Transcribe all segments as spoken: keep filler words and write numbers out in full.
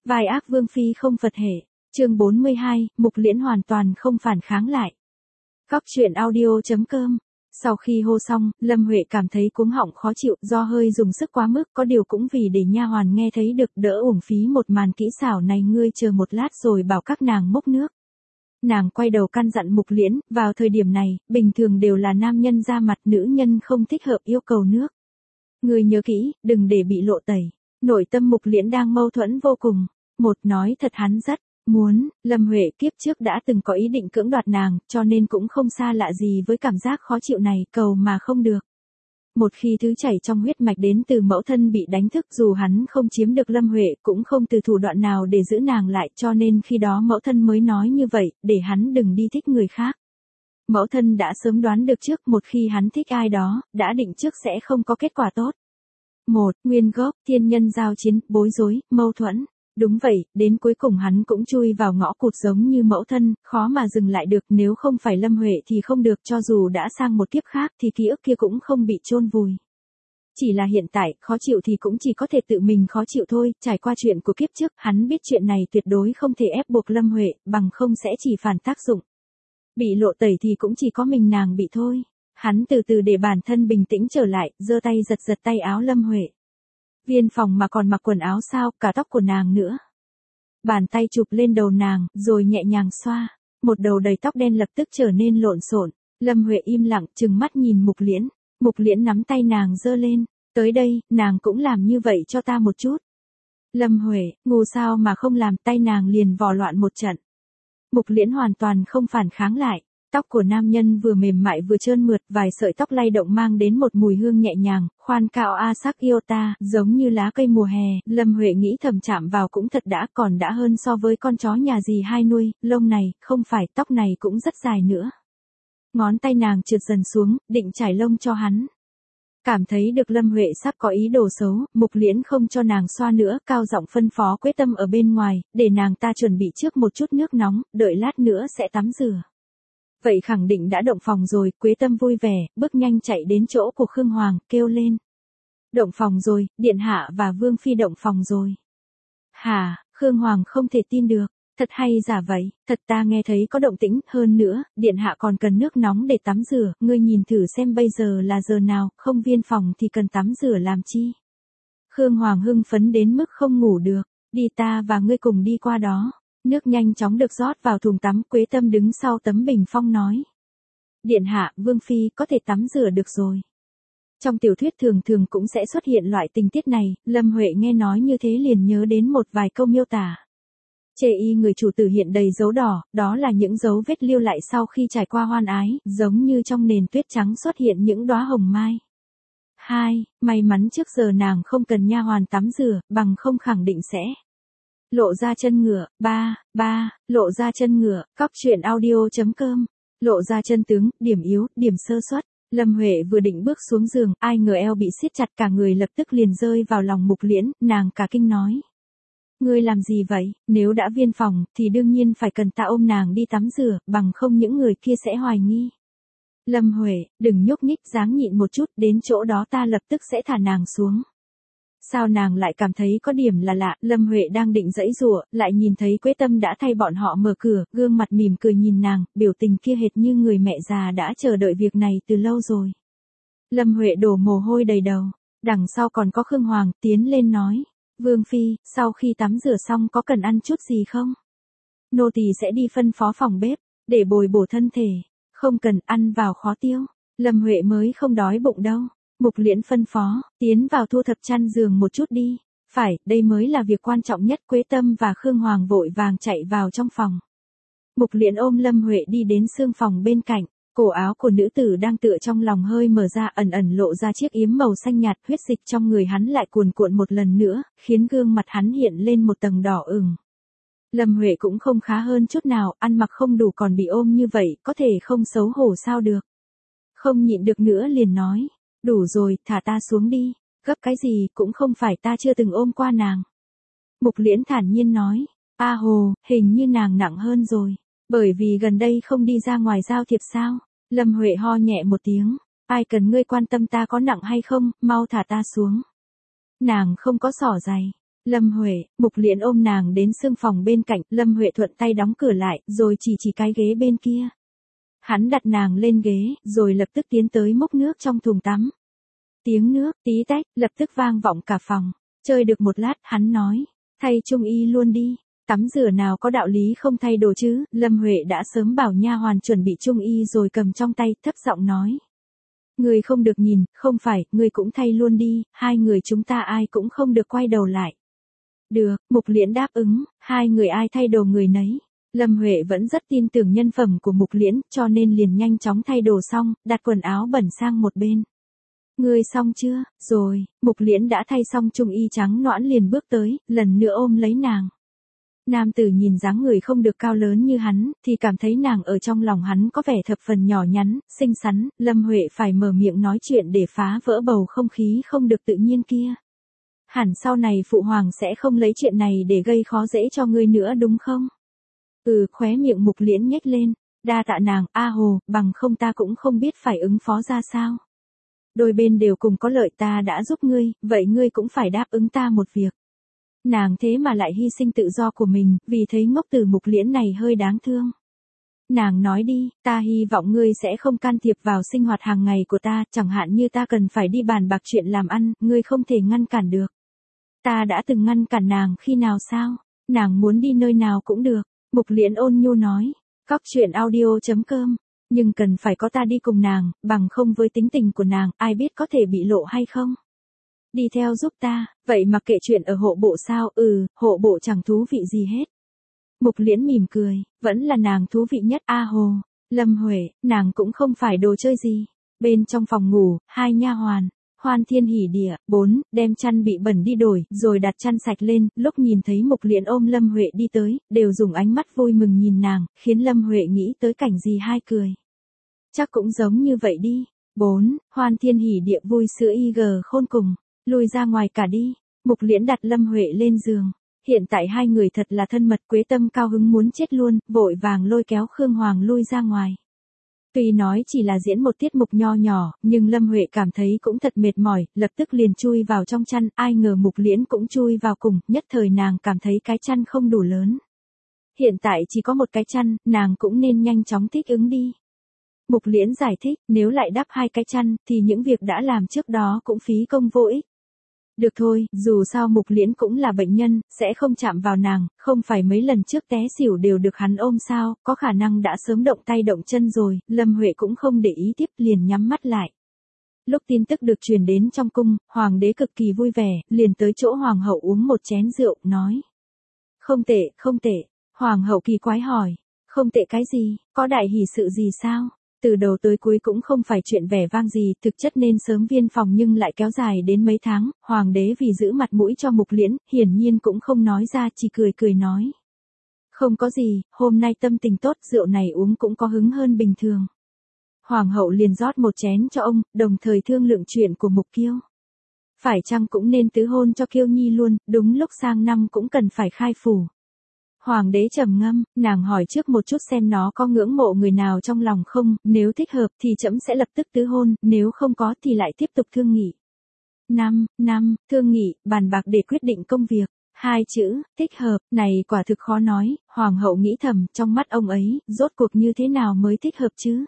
Vai ác vương phi không Phật hệ. Chương bốn mươi hai, Mục Liễn hoàn toàn không phản kháng lại. Góc truyện audio.com. Sau khi hô xong, Lâm Huệ cảm thấy cuống họng khó chịu do hơi dùng sức quá mức, có điều cũng vì để nha hoàn nghe thấy được đỡ uổng phí một màn kỹ xảo này. Ngươi chờ một lát rồi bảo các nàng múc nước. Nàng quay đầu căn dặn Mục Liễn, vào thời điểm này, bình thường đều là nam nhân ra mặt, nữ nhân không thích hợp yêu cầu nước. Ngươi nhớ kỹ, đừng để bị lộ tẩy. Nội tâm Mục Liễn đang mâu thuẫn vô cùng. Một nói thật hắn rất muốn, Lâm Huệ kiếp trước đã từng có ý định cưỡng đoạt nàng, cho nên cũng không xa lạ gì với cảm giác khó chịu này, cầu mà không được. Một khi thứ chảy trong huyết mạch đến từ mẫu thân bị đánh thức, dù hắn không chiếm được Lâm Huệ cũng không từ thủ đoạn nào để giữ nàng lại, cho nên khi đó mẫu thân mới nói như vậy, để hắn đừng đi thích người khác. Mẫu thân đã sớm đoán được trước, một khi hắn thích ai đó, đã định trước sẽ không có kết quả tốt. Một, nguyên gốc, thiên nhân giao chiến, bối rối, mâu thuẫn. Đúng vậy, đến cuối cùng hắn cũng chui vào ngõ cụt giống như mẫu thân, khó mà dừng lại được, nếu không phải Lâm Huệ thì không được, cho dù đã sang một kiếp khác thì ký ức kia cũng không bị chôn vùi. Chỉ là hiện tại, khó chịu thì cũng chỉ có thể tự mình khó chịu thôi, trải qua chuyện của kiếp trước, hắn biết chuyện này tuyệt đối không thể ép buộc Lâm Huệ, bằng không sẽ chỉ phản tác dụng. Bị lộ tẩy thì cũng chỉ có mình nàng bị thôi. Hắn từ từ để bản thân bình tĩnh trở lại, giơ tay giật giật tay áo Lâm Huệ. Viên phòng mà còn mặc quần áo sao, cả tóc của nàng nữa. Bàn tay chụp lên đầu nàng, rồi nhẹ nhàng xoa. Một đầu đầy tóc đen lập tức trở nên lộn xộn. Lâm Huệ im lặng, trừng mắt nhìn Mục Liễn. Mục Liễn nắm tay nàng giơ lên. Tới đây, nàng cũng làm như vậy cho ta một chút. Lâm Huệ, ngu sao mà không làm, tay nàng liền vò loạn một trận. Mục Liễn hoàn toàn không phản kháng lại. Tóc của nam nhân vừa mềm mại vừa trơn mượt, vài sợi tóc lay động mang đến một mùi hương nhẹ nhàng, khoan cao a sắc yêu ta, giống như lá cây mùa hè. Lâm Huệ nghĩ thầm chạm vào cũng thật đã, còn đã hơn so với con chó nhà dì hai nuôi. Lông này, không phải, tóc này cũng rất dài nữa. Ngón tay nàng trượt dần xuống, định trải lông cho hắn. Cảm thấy được Lâm Huệ sắp có ý đồ xấu, Mục Liễn không cho nàng xoa nữa, cao giọng phân phó Quế Tâm ở bên ngoài, để nàng ta chuẩn bị trước một chút nước nóng, đợi lát nữa sẽ tắm rửa. Vậy khẳng định đã động phòng rồi, Quế Tâm vui vẻ, bước nhanh chạy đến chỗ của Khương Hoàng, kêu lên. Động phòng rồi, Điện Hạ và Vương Phi động phòng rồi. Hả, Khương Hoàng không thể tin được, thật hay giả vậy, thật ta nghe thấy có động tĩnh, hơn nữa, Điện Hạ còn cần nước nóng để tắm rửa, ngươi nhìn thử xem bây giờ là giờ nào, không viên phòng thì cần tắm rửa làm chi. Khương Hoàng hưng phấn đến mức không ngủ được, đi ta và ngươi cùng đi qua đó. Nước nhanh chóng được rót vào thùng tắm, Quế Tâm đứng sau tấm bình phong nói. Điện Hạ, Vương Phi có thể tắm rửa được rồi. Trong tiểu thuyết thường thường cũng sẽ xuất hiện loại tình tiết này, Lâm Huệ nghe nói như thế liền nhớ đến một vài câu miêu tả. Chê y người chủ tử hiện đầy dấu đỏ, đó là những dấu vết lưu lại sau khi trải qua hoan ái, giống như trong nền tuyết trắng xuất hiện những đóa hồng mai. Hai, may mắn trước giờ nàng không cần nha hoàn tắm rửa, bằng không khẳng định sẽ lộ ra chân ngựa. Ba, ba, lộ ra chân ngựa, góc truyện audio.com. Lộ ra chân tướng, điểm yếu, điểm sơ suất. Lâm Huệ vừa định bước xuống giường, ai ngờ eo bị siết chặt, cả người lập tức liền rơi vào lòng Mục Liễn, nàng cả kinh nói. Ngươi làm gì vậy, nếu đã viên phòng, thì đương nhiên phải cần ta ôm nàng đi tắm rửa, bằng không những người kia sẽ hoài nghi. Lâm Huệ, đừng nhúc nhích, dáng nhịn một chút, đến chỗ đó ta lập tức sẽ thả nàng xuống. Sao nàng lại cảm thấy có điểm là lạ, Lâm Huệ đang định giãy giụa, lại nhìn thấy Quế Tâm đã thay bọn họ mở cửa, gương mặt mỉm cười nhìn nàng, biểu tình kia hệt như người mẹ già đã chờ đợi việc này từ lâu rồi. Lâm Huệ đổ mồ hôi đầy đầu, đằng sau còn có Khương Hoàng, tiến lên nói, Vương Phi, sau khi tắm rửa xong có cần ăn chút gì không? Nô tỳ sẽ đi phân phó phòng bếp, để bồi bổ thân thể, không cần, ăn vào khó tiêu. Lâm Huệ mới không đói bụng đâu. Mục Liễn phân phó, tiến vào thu thập chăn giường một chút đi. Phải, đây mới là việc quan trọng nhất. Quế Tâm và Khương Hoàng vội vàng chạy vào trong phòng. Mục Liễn ôm Lâm Huệ đi đến xương phòng bên cạnh. Cổ áo của nữ tử đang tựa trong lòng hơi mở ra, ẩn ẩn lộ ra chiếc yếm màu xanh nhạt, huyết dịch trong người hắn lại cuồn cuộn một lần nữa, khiến gương mặt hắn hiện lên một tầng đỏ ửng. Lâm Huệ cũng không khá hơn chút nào, ăn mặc không đủ còn bị ôm như vậy, có thể không xấu hổ sao được. Không nhịn được nữa liền nói. Đủ rồi, thả ta xuống đi, gấp cái gì, cũng không phải ta chưa từng ôm qua nàng. Mục Liễn thản nhiên nói, a hồ, hình như nàng nặng hơn rồi, bởi vì gần đây không đi ra ngoài giao thiệp sao. Lâm Huệ ho nhẹ một tiếng, ai cần ngươi quan tâm ta có nặng hay không, mau thả ta xuống. Nàng không có xỏ giày. Lâm Huệ, Mục Liễn ôm nàng đến sương phòng bên cạnh, Lâm Huệ thuận tay đóng cửa lại, rồi chỉ chỉ cái ghế bên kia. Hắn đặt nàng lên ghế, rồi lập tức tiến tới múc nước trong thùng tắm. Tiếng nước, tí tách, lập tức vang vọng cả phòng. Chơi được một lát, hắn nói, thay trung y luôn đi. Tắm rửa nào có đạo lý không thay đồ chứ, Lâm Huệ đã sớm bảo nha hoàn chuẩn bị trung y rồi cầm trong tay, thấp giọng nói. Người không được nhìn, không phải, người cũng thay luôn đi, hai người chúng ta ai cũng không được quay đầu lại. Được, Mục Liễn đáp ứng, hai người ai thay đồ người nấy. Lâm Huệ vẫn rất tin tưởng nhân phẩm của Mục Liễn, cho nên liền nhanh chóng thay đồ xong, đặt quần áo bẩn sang một bên. Ngươi xong chưa? Rồi, Mục Liễn đã thay xong trung y trắng nõn liền bước tới, lần nữa ôm lấy nàng. Nam tử nhìn dáng người không được cao lớn như hắn, thì cảm thấy nàng ở trong lòng hắn có vẻ thập phần nhỏ nhắn, xinh xắn, Lâm Huệ phải mở miệng nói chuyện để phá vỡ bầu không khí không được tự nhiên kia. Hẳn sau này phụ hoàng sẽ không lấy chuyện này để gây khó dễ cho ngươi nữa đúng không? Ừ, khóe miệng Mục Liễn nhếch lên, đa tạ nàng, a hồ, bằng không ta cũng không biết phải ứng phó ra sao. Đôi bên đều cùng có lợi, ta đã giúp ngươi, vậy ngươi cũng phải đáp ứng ta một việc. Nàng thế mà lại hy sinh tự do của mình, vì thấy ngốc từ Mục Liễn này hơi đáng thương. Nàng nói đi, ta hy vọng ngươi sẽ không can thiệp vào sinh hoạt hàng ngày của ta, chẳng hạn như ta cần phải đi bàn bạc chuyện làm ăn, ngươi không thể ngăn cản được. Ta đã từng ngăn cản nàng khi nào sao? Nàng muốn đi nơi nào cũng được. Mục Liễn ôn nhu nói. Cóc truyện audio chấm com. Nhưng cần phải có ta đi cùng nàng, bằng không với tính tình của nàng, ai biết có thể bị lộ hay không? Đi theo giúp ta, vậy mặc kệ chuyện ở hộ bộ sao? Ừ, hộ bộ chẳng thú vị gì hết. Mục Liễn mỉm cười, vẫn là nàng thú vị nhất. A hồ, Lâm Huệ, nàng cũng không phải đồ chơi gì. Bên trong phòng ngủ, hai nha hoàn. Hoan thiên hỉ địa, bốn, đem chăn bị bẩn đi đổi, rồi đặt chăn sạch lên, lúc nhìn thấy Mục Liễn ôm Lâm Huệ đi tới, đều dùng ánh mắt vui mừng nhìn nàng, khiến Lâm Huệ nghĩ tới cảnh gì hai cười. Chắc cũng giống như vậy đi. bốn, Hoan thiên hỉ địa vui sữa y gờ khôn cùng, lui ra ngoài cả đi. Mục Liễn đặt Lâm Huệ lên giường. Hiện tại hai người thật là thân mật, Quế Tâm cao hứng muốn chết luôn, vội vàng lôi kéo Khương Hoàng lui ra ngoài. Tuy nói chỉ là diễn một tiết mục nho nhỏ, nhưng Lâm Huệ cảm thấy cũng thật mệt mỏi, lập tức liền chui vào trong chăn, ai ngờ Mục Liễn cũng chui vào cùng, nhất thời nàng cảm thấy cái chăn không đủ lớn. Hiện tại chỉ có một cái chăn, nàng cũng nên nhanh chóng thích ứng đi. Mục Liễn giải thích, nếu lại đắp hai cái chăn, thì những việc đã làm trước đó cũng phí công vô ích. Được thôi, dù sao Mục Liễn cũng là bệnh nhân, sẽ không chạm vào nàng, không phải mấy lần trước té xỉu đều được hắn ôm sao, có khả năng đã sớm động tay động chân rồi, Lâm Huệ cũng không để ý tiếp, liền nhắm mắt lại. Lúc tin tức được truyền đến trong cung, hoàng đế cực kỳ vui vẻ, liền tới chỗ hoàng hậu uống một chén rượu, nói. Không tệ, không tệ, hoàng hậu kỳ quái hỏi, không tệ cái gì, có đại hỷ sự gì sao? Từ đầu tới cuối cũng không phải chuyện vẻ vang gì, thực chất nên sớm viên phòng nhưng lại kéo dài đến mấy tháng, hoàng đế vì giữ mặt mũi cho Mục Liễn, hiển nhiên cũng không nói ra, chỉ cười cười nói. Không có gì, hôm nay tâm tình tốt, rượu này uống cũng có hứng hơn bình thường. Hoàng hậu liền rót một chén cho ông, đồng thời thương lượng chuyện của Mục Kiêu. Phải chăng cũng nên tứ hôn cho Kiêu Nhi luôn, đúng lúc sang năm cũng cần phải khai phủ. Hoàng đế trầm ngâm, nàng hỏi trước một chút xem nó có ngưỡng mộ người nào trong lòng không, nếu thích hợp thì trẫm sẽ lập tức tứ hôn, nếu không có thì lại tiếp tục thương nghị. Năm, năm, thương nghị, bàn bạc để quyết định công việc. Hai chữ, thích hợp, này quả thực khó nói, hoàng hậu nghĩ thầm, trong mắt ông ấy, rốt cuộc như thế nào mới thích hợp chứ?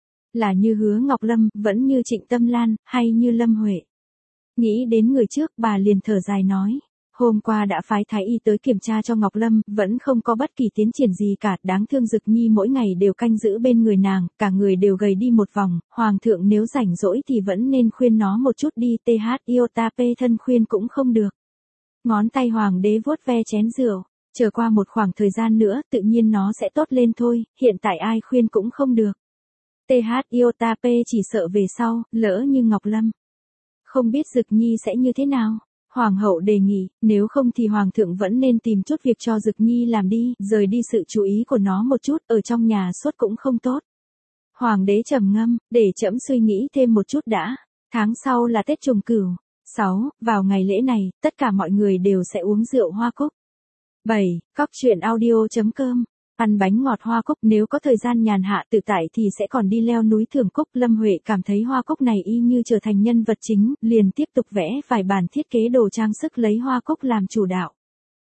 Là như Hứa Ngọc Lâm, vẫn như Trịnh Tâm Lan, hay như Lâm Huệ? Nghĩ đến người trước, bà liền thở dài nói. Hôm qua đã phái thái y tới kiểm tra cho Ngọc Lâm, vẫn không có bất kỳ tiến triển gì cả, đáng thương Dực Nhi mỗi ngày đều canh giữ bên người nàng, cả người đều gầy đi một vòng, hoàng thượng nếu rảnh rỗi thì vẫn nên khuyên nó một chút đi, th iota p thân khuyên cũng không được. Ngón tay hoàng đế vuốt ve chén rượu, chờ qua một khoảng thời gian nữa, tự nhiên nó sẽ tốt lên thôi, hiện tại ai khuyên cũng không được. th iota p chỉ sợ về sau, lỡ như Ngọc Lâm. Không biết Dực Nhi sẽ như thế nào? Hoàng hậu đề nghị, nếu không thì hoàng thượng vẫn nên tìm chút việc cho Dực Nhi làm đi, rời đi sự chú ý của nó một chút, ở trong nhà suốt cũng không tốt. Hoàng đế trầm ngâm, để trẫm suy nghĩ thêm một chút đã. Tháng sau là Tết Trùng Cửu. sáu, vào ngày lễ này, tất cả mọi người đều sẽ uống rượu hoa cúc. bảy, cóc truyện audio chấm com. Ăn bánh ngọt hoa cúc, nếu có thời gian nhàn hạ tự tại thì sẽ còn đi leo núi thưởng cúc. Lâm Huệ cảm thấy hoa cúc này y như trở thành nhân vật chính, liền tiếp tục vẽ vài bản thiết kế đồ trang sức lấy hoa cúc làm chủ đạo.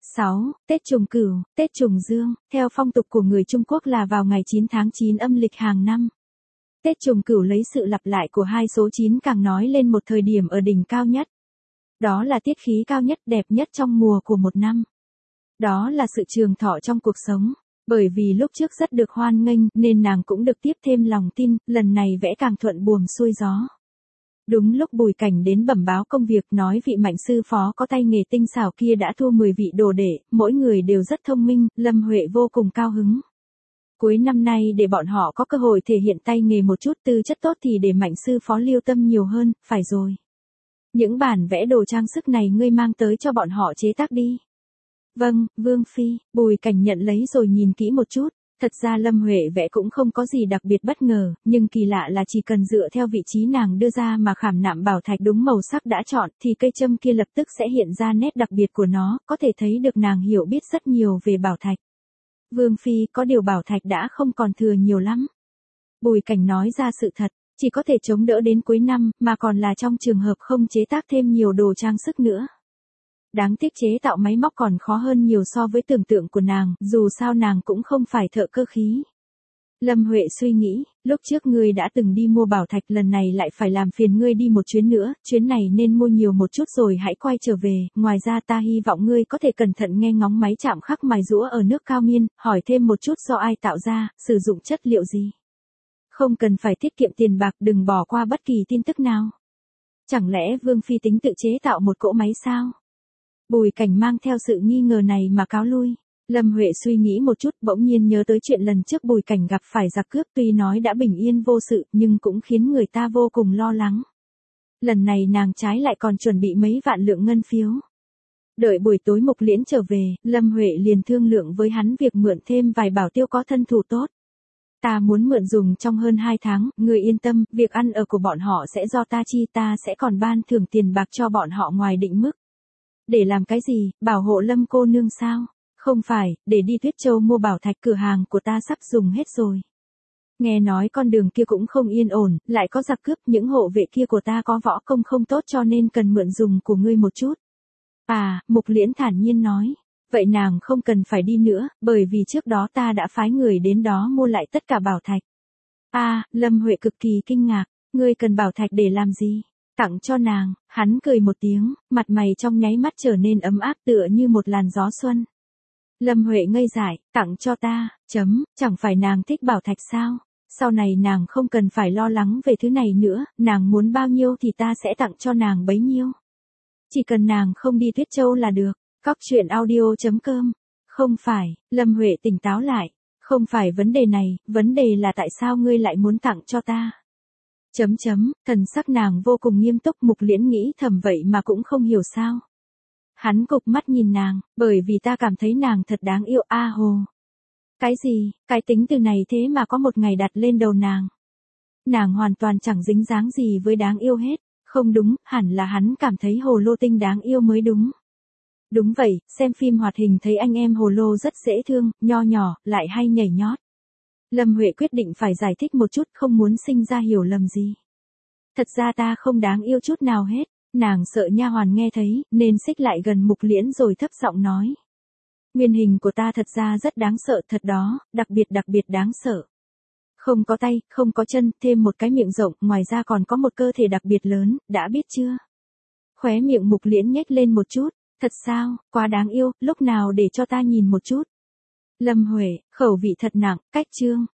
sáu. Tết Trùng Cửu, Tết Trùng Dương, theo phong tục của người Trung Quốc là vào ngày chín tháng chín âm lịch hàng năm. Tết Trùng Cửu lấy sự lặp lại của hai số chín càng nói lên một thời điểm ở đỉnh cao nhất. Đó là tiết khí cao nhất đẹp nhất trong mùa của một năm. Đó là sự trường thọ trong cuộc sống. Bởi vì lúc trước rất được hoan nghênh nên nàng cũng được tiếp thêm lòng tin, lần này vẽ càng thuận buồm xuôi gió. Đúng lúc Bùi Cảnh đến bẩm báo công việc nói vị Mạnh sư phó có tay nghề tinh xảo kia đã thu mười vị đồ đệ, mỗi người đều rất thông minh, Lâm Huệ vô cùng cao hứng. Cuối năm nay để bọn họ có cơ hội thể hiện tay nghề một chút, tư chất tốt thì để Mạnh sư phó lưu tâm nhiều hơn, phải rồi. Những bản vẽ đồ trang sức này ngươi mang tới cho bọn họ chế tác đi. Vâng, Vương Phi, Bùi Cảnh nhận lấy rồi nhìn kỹ một chút. Thật ra Lâm Huệ vẽ cũng không có gì đặc biệt bất ngờ, nhưng kỳ lạ là chỉ cần dựa theo vị trí nàng đưa ra mà khảm nạm bảo thạch đúng màu sắc đã chọn thì cây châm kia lập tức sẽ hiện ra nét đặc biệt của nó, có thể thấy được nàng hiểu biết rất nhiều về bảo thạch. Vương Phi, có điều bảo thạch đã không còn thừa nhiều lắm. Bùi Cảnh nói ra sự thật, chỉ có thể chống đỡ đến cuối năm, mà còn là trong trường hợp không chế tác thêm nhiều đồ trang sức nữa. Đáng tiếc chế tạo máy móc còn khó hơn nhiều so với tưởng tượng của nàng, dù sao nàng cũng không phải thợ cơ khí. Lâm Huệ suy nghĩ, lúc trước ngươi đã từng đi mua bảo thạch, lần này lại phải làm phiền ngươi đi một chuyến nữa, chuyến này nên mua nhiều một chút rồi hãy quay trở về, ngoài ra ta hy vọng ngươi có thể cẩn thận nghe ngóng máy chạm khắc mài rũa ở nước Cao Miên, hỏi thêm một chút do ai tạo ra, sử dụng chất liệu gì. Không cần phải tiết kiệm tiền bạc, đừng bỏ qua bất kỳ tin tức nào. Chẳng lẽ Vương Phi tính tự chế tạo một cỗ máy sao? Bùi Cảnh mang theo sự nghi ngờ này mà cáo lui. Lâm Huệ suy nghĩ một chút, bỗng nhiên nhớ tới chuyện lần trước Bùi Cảnh gặp phải giặc cướp, tuy nói đã bình yên vô sự nhưng cũng khiến người ta vô cùng lo lắng. Lần này nàng trái lại còn chuẩn bị mấy vạn lượng ngân phiếu. Đợi buổi tối Mục Liễn trở về, Lâm Huệ liền thương lượng với hắn việc mượn thêm vài bảo tiêu có thân thủ tốt. Ta muốn mượn dùng trong hơn hai tháng, người yên tâm, việc ăn ở của bọn họ sẽ do ta chi, ta sẽ còn ban thưởng tiền bạc cho bọn họ ngoài định mức. Để làm cái gì, bảo hộ Lâm cô nương sao? Không phải, để đi Tuyết Châu mua bảo thạch, cửa hàng của ta sắp dùng hết rồi. Nghe nói con đường kia cũng không yên ổn, lại có giặc cướp, những hộ vệ kia của ta có võ công không tốt cho nên cần mượn dùng của ngươi một chút. À, Mục Liễn thản nhiên nói. Vậy nàng không cần phải đi nữa, bởi vì trước đó ta đã phái người đến đó mua lại tất cả bảo thạch. À, Lâm Huệ cực kỳ kinh ngạc, ngươi cần bảo thạch để làm gì? Tặng cho nàng, hắn cười một tiếng, mặt mày trong nháy mắt trở nên ấm áp tựa như một làn gió xuân. Lâm Huệ ngây dại, tặng cho ta, chấm, chẳng phải nàng thích bảo thạch sao? Sau này nàng không cần phải lo lắng về thứ này nữa, nàng muốn bao nhiêu thì ta sẽ tặng cho nàng bấy nhiêu. Chỉ cần nàng không đi Tuyết Châu là được. Cóc truyện audio chấm com. Không phải, Lâm Huệ tỉnh táo lại. Không phải vấn đề này, vấn đề là tại sao ngươi lại muốn tặng cho ta. Chấm chấm, thần sắc nàng vô cùng nghiêm túc. Mục Liễn nghĩ thầm vậy mà cũng không hiểu sao. Hắn cụp mắt nhìn nàng, bởi vì ta cảm thấy nàng thật đáng yêu. A hồ. Cái gì, cái tính từ này thế mà có một ngày đặt lên đầu nàng. Nàng hoàn toàn chẳng dính dáng gì với đáng yêu hết. Không đúng, hẳn là hắn cảm thấy Hồ Lô Tinh đáng yêu mới đúng. Đúng vậy, xem phim hoạt hình thấy anh em Hồ Lô rất dễ thương, nho nhỏ, lại hay nhảy nhót. Lâm Huệ quyết định phải giải thích một chút, không muốn sinh ra hiểu lầm gì. Thật ra ta không đáng yêu chút nào hết. Nàng sợ nha hoàn nghe thấy, nên xích lại gần Mục Liễn rồi thấp giọng nói. Nguyên hình của ta thật ra rất đáng sợ thật đó, đặc biệt đặc biệt đáng sợ. Không có tay, không có chân, thêm một cái miệng rộng, ngoài ra còn có một cơ thể đặc biệt lớn, đã biết chưa? Khóe miệng Mục Liễn nhếch lên một chút. Thật sao, quá đáng yêu, lúc nào để cho ta nhìn một chút. Lâm Huệ, khẩu vị thật nặng, cách chương.